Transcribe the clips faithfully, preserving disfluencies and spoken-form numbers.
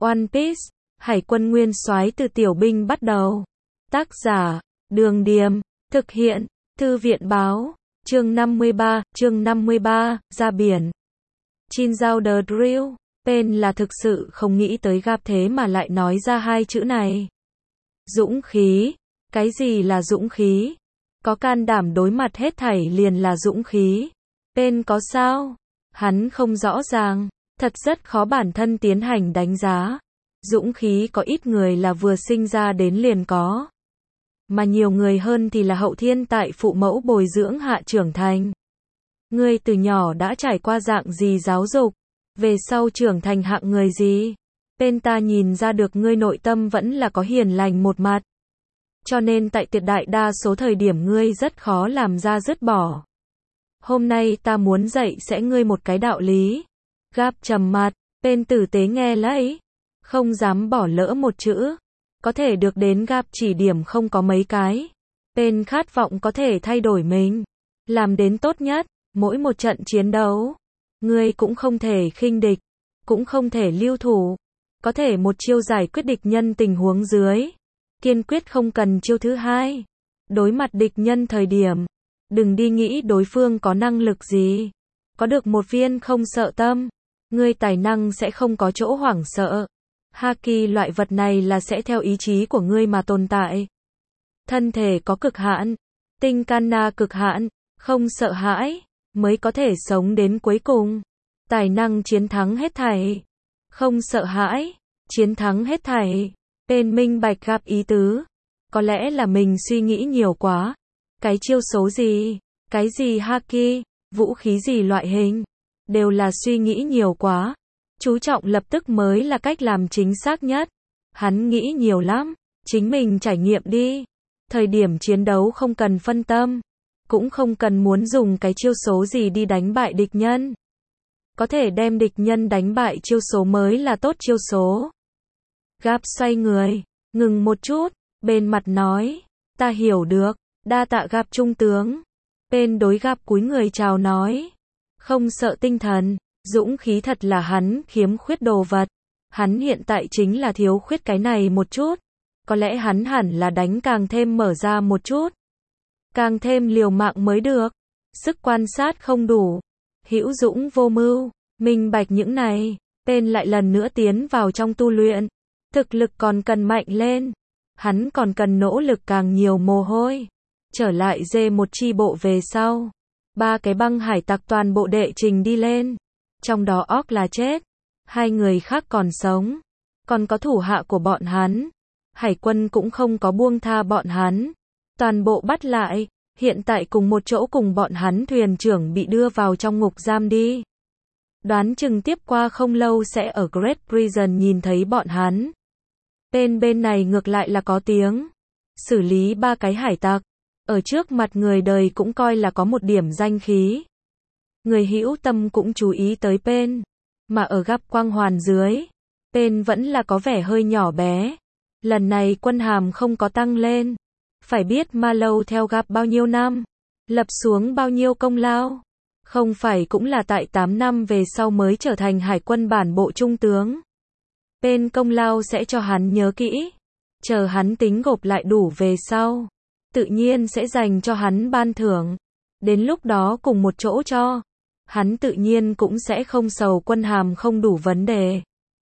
One Piece, Hải quân nguyên soái từ tiểu binh bắt đầu. Tác giả, Đường Điềm, thực hiện, Thư viện báo, chương năm mươi ba, chương năm mươi ba, ra biển. Chin Giao The Drill, Pen là thực sự không nghĩ tới gặp thế mà lại nói ra hai chữ này. Dũng khí, cái gì là dũng khí? Có can đảm đối mặt hết thảy liền là dũng khí. Pen có sao? Hắn không rõ ràng, thật rất khó bản thân tiến hành đánh giá. Dũng khí có ít người là vừa sinh ra đến liền có. Mà nhiều người hơn thì là hậu thiên tại phụ mẫu bồi dưỡng hạ trưởng thành. Ngươi từ nhỏ đã trải qua dạng gì giáo dục? Về sau trưởng thành hạng người gì? Pen ta nhìn ra được ngươi nội tâm vẫn là có hiền lành một mặt. Cho nên tại tuyệt đại đa số thời điểm ngươi rất khó làm ra dứt bỏ. Hôm nay ta muốn dạy sẽ ngươi một cái đạo lý. Gap trầm mặt, Pen tử tế nghe lấy. Không dám bỏ lỡ một chữ. Có thể được đến Gap chỉ điểm không có mấy cái. Pen khát vọng có thể thay đổi mình. Làm đến tốt nhất, mỗi một trận chiến đấu. Ngươi cũng không thể khinh địch. Cũng không thể lưu thủ. Có thể một chiêu giải quyết địch nhân tình huống dưới. Kiên quyết không cần chiêu thứ hai. Đối mặt địch nhân thời điểm. Đừng đi nghĩ đối phương có năng lực gì. Có được một viên không sợ tâm. Ngươi tài năng sẽ không có chỗ hoảng sợ. Haki loại vật này là sẽ theo ý chí của ngươi mà tồn tại. Thân thể có cực hạn. Tinh Kanna cực hạn. Không sợ hãi. Mới có thể sống đến cuối cùng. Tài năng chiến thắng hết thảy. Không sợ hãi. Chiến thắng hết thảy. Pen minh bạch gặp ý tứ. Có lẽ là mình suy nghĩ nhiều quá. Cái chiêu số gì? Cái gì Haki? Vũ khí gì loại hình? Đều là suy nghĩ nhiều quá. Chú trọng lập tức mới là cách làm chính xác nhất. Hắn nghĩ nhiều lắm. Chính mình trải nghiệm đi. Thời điểm chiến đấu không cần phân tâm. Cũng không cần muốn dùng cái chiêu số gì đi đánh bại địch nhân. Có thể đem địch nhân đánh bại chiêu số mới là tốt chiêu số. Gap xoay người. Ngừng một chút. Bên mặt nói. Ta hiểu được. Đa tạ Gap trung tướng. Pen đối Gap cúi người chào nói. Không sợ tinh thần. Dũng khí thật là hắn khiếm khuyết đồ vật. Hắn hiện tại chính là thiếu khuyết cái này một chút. Có lẽ hắn hẳn là đánh càng thêm mở ra một chút. Càng thêm liều mạng mới được. Sức quan sát không đủ. Hữu dũng vô mưu. Minh bạch những này. Pen lại lần nữa tiến vào trong tu luyện. Thực lực còn cần mạnh lên. Hắn còn cần nỗ lực càng nhiều mồ hôi. Trở lại dê một chi bộ về sau. Ba cái băng hải tặc toàn bộ đệ trình đi lên. Trong đó Orc là chết. Hai người khác còn sống. Còn có thủ hạ của bọn hắn. Hải quân cũng không có buông tha bọn hắn. Toàn bộ bắt lại. Hiện tại cùng một chỗ cùng bọn hắn thuyền trưởng bị đưa vào trong ngục giam đi. Đoán chừng tiếp qua không lâu sẽ ở Great Prison nhìn thấy bọn hắn. Bên bên này ngược lại là có tiếng. Xử lý ba cái hải tặc. Ở trước mặt người đời cũng coi là có một điểm danh khí. Người hữu tâm cũng chú ý tới Pen. Mà ở Gap quang hoàn dưới. Pen vẫn là có vẻ hơi nhỏ bé. Lần này quân hàm không có tăng lên. Phải biết Ma Lâu theo Gap bao nhiêu năm. Lập xuống bao nhiêu công lao. Không phải cũng là tại tám năm về sau mới trở thành hải quân bản bộ trung tướng. Pen công lao sẽ cho hắn nhớ kỹ. Chờ hắn tính gộp lại đủ về sau. Tự nhiên sẽ dành cho hắn ban thưởng. Đến lúc đó cùng một chỗ cho. Hắn tự nhiên cũng sẽ không sầu quân hàm không đủ vấn đề.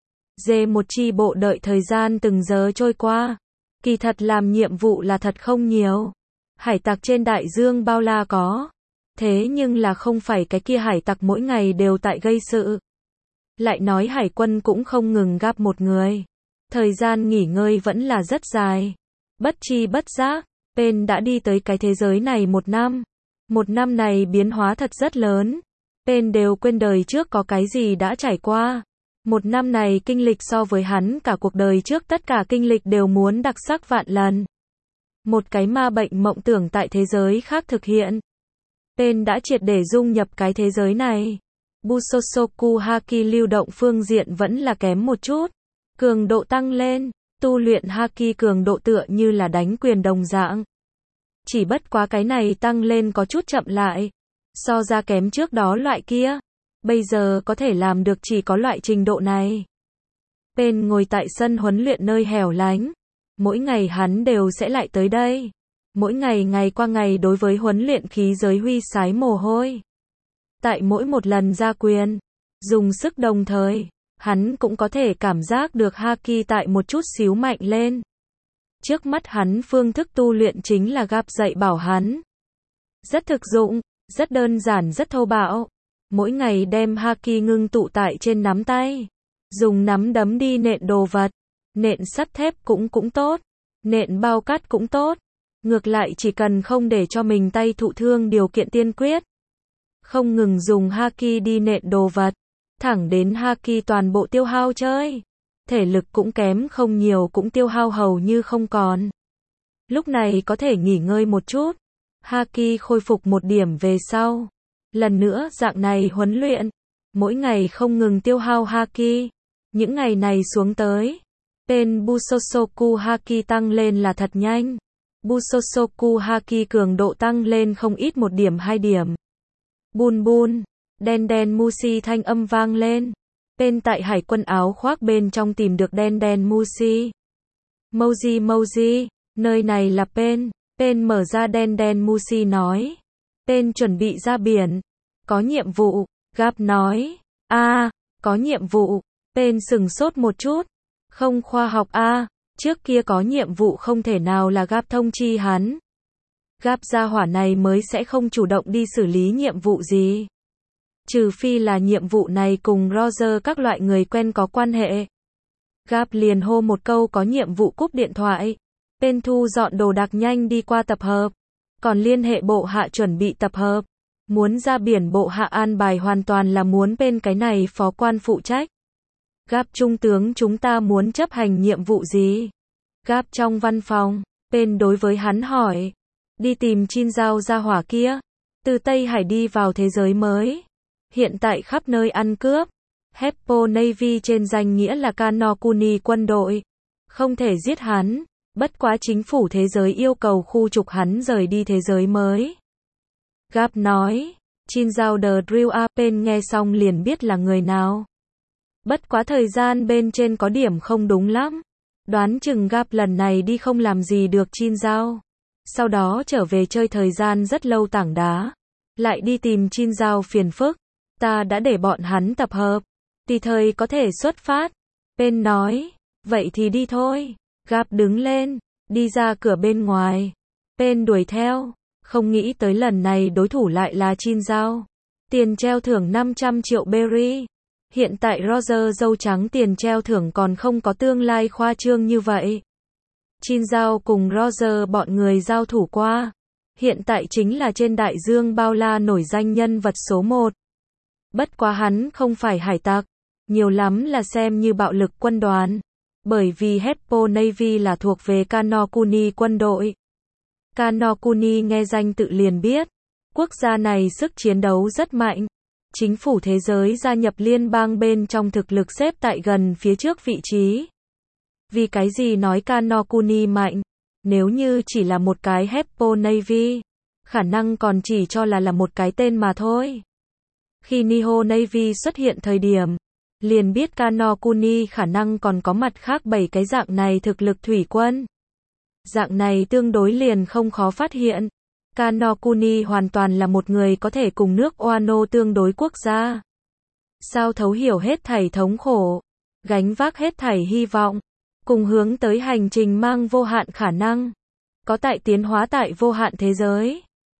Dê một chi bộ đợi thời gian từng giờ trôi qua. Kỳ thật làm nhiệm vụ là thật không nhiều. Hải tặc trên đại dương bao la có. Thế nhưng là không phải cái kia hải tặc mỗi ngày đều tại gây sự. Lại nói hải quân cũng không ngừng gặp một người. Thời gian nghỉ ngơi vẫn là rất dài. Bất chi bất giác, Pen đã đi tới cái thế giới này một năm. Một năm này biến hóa thật rất lớn. Pen đều quên đời trước có cái gì đã trải qua. Một năm này kinh lịch so với hắn cả cuộc đời trước tất cả kinh lịch đều muốn đặc sắc vạn lần. Một cái ma bệnh mộng tưởng tại thế giới khác thực hiện. Pen đã triệt để dung nhập cái thế giới này. Busosoku Haki lưu động phương diện vẫn là kém một chút. Cường độ tăng lên. Tu luyện Haki cường độ tựa như là đánh quyền đồng dạng. Chỉ bất quá cái này tăng lên có chút chậm lại. So ra kém trước đó loại kia. Bây giờ có thể làm được chỉ có loại trình độ này. Pen ngồi tại sân huấn luyện nơi hẻo lánh. Mỗi ngày hắn đều sẽ lại tới đây. Mỗi ngày ngày qua ngày đối với huấn luyện khí giới huy sái mồ hôi. Tại mỗi một lần ra quyền, dùng sức đồng thời, hắn cũng có thể cảm giác được haki tại một chút xíu mạnh lên. Trước mắt hắn phương thức tu luyện chính là Gap dạy bảo hắn. Rất thực dụng, rất đơn giản rất thô bạo. Mỗi ngày đem haki ngưng tụ tại trên nắm tay. Dùng nắm đấm đi nện đồ vật. Nện sắt thép cũng cũng tốt. Nện bao cát cũng tốt. Ngược lại chỉ cần không để cho mình tay thụ thương điều kiện tiên quyết. Không ngừng dùng haki đi nện đồ vật. Thẳng đến haki toàn bộ tiêu hao chơi. Thể lực cũng kém không nhiều cũng tiêu hao hầu như không còn. Lúc này có thể nghỉ ngơi một chút. Haki khôi phục một điểm về sau. Lần nữa dạng này huấn luyện. Mỗi ngày không ngừng tiêu hao haki. Những ngày này xuống tới. Pen Busosoku haki tăng lên là thật nhanh. Busosoku haki cường độ tăng lên không ít một điểm hai điểm. Bun bun. Đen đen Mushi thanh âm vang lên. Pen tại hải quân áo khoác bên trong tìm được đen đen Mushi. Moji Moji, nơi này là Pen. Pen mở ra đen đen Mushi nói. Pen chuẩn bị ra biển. Có nhiệm vụ. Gap nói. A, à, có nhiệm vụ. Pen sừng sốt một chút. Không khoa học a, à, trước kia có nhiệm vụ không thể nào là Gap thông chi hắn. Gap gia hỏa này mới sẽ không chủ động đi xử lý nhiệm vụ gì. Trừ phi là nhiệm vụ này cùng Roger các loại người quen có quan hệ. Gap liền hô một câu có nhiệm vụ cúp điện thoại. Pen thu dọn đồ đạc nhanh đi qua tập hợp. Còn liên hệ bộ hạ chuẩn bị tập hợp. Muốn ra biển bộ hạ an bài hoàn toàn là muốn Pen cái này phó quan phụ trách. Gap trung tướng chúng ta muốn chấp hành nhiệm vụ gì? Gap trong văn phòng. Pen đối với hắn hỏi. Đi tìm Chin Giao gia hỏa kia. Từ Tây Hải đi vào thế giới mới. Hiện tại khắp nơi ăn cướp. Heppo Navy trên danh nghĩa là Kano Kuni quân đội. Không thể giết hắn. Bất quá chính phủ thế giới yêu cầu khu trục hắn rời đi thế giới mới. Gap nói. Chin Giao the Drill A. Pen nghe xong liền biết là người nào. Bất quá thời gian bên trên có điểm không đúng lắm. Đoán chừng Gap lần này đi không làm gì được Chin Giao. Sau đó trở về chơi thời gian rất lâu tảng đá. Lại đi tìm Chin Giao phiền phức. Ta đã để bọn hắn tập hợp. Tùy thời có thể xuất phát. Pen nói. Vậy thì đi thôi. Gap đứng lên. Đi ra cửa bên ngoài. Pen đuổi theo. Không nghĩ tới lần này đối thủ lại là Chin Giao. Tiền treo thưởng năm trăm triệu berry. Hiện tại Roger dâu trắng tiền treo thưởng còn không có tương lai khoa trương như vậy. Chin Giao cùng Roger bọn người giao thủ qua. Hiện tại chính là trên đại dương bao la nổi danh nhân vật số một. Bất quá hắn không phải hải tặc. Nhiều lắm là xem như bạo lực quân đoàn. Bởi vì Heppo Navy là thuộc về Kano Kuni quân đội. Kano Kuni nghe danh tự liền biết. Quốc gia này sức chiến đấu rất mạnh. Chính phủ thế giới gia nhập liên bang bên trong thực lực xếp tại gần phía trước vị trí. Vì cái gì nói Kano Kuni mạnh? Nếu như chỉ là một cái Heppo Navy, khả năng còn chỉ cho là là một cái tên mà thôi. Khi Nihon Navy xuất hiện thời điểm, liền biết Kano Kuni khả năng còn có mặt khác bảy cái dạng này thực lực thủy quân. Dạng này tương đối liền không khó phát hiện. Kano Kuni hoàn toàn là một người có thể cùng nước Wano tương đối quốc gia. Sao thấu hiểu hết thảy thống khổ, gánh vác hết thảy hy vọng, cùng hướng tới hành trình mang vô hạn khả năng. Có tại tiến hóa tại vô hạn thế giới.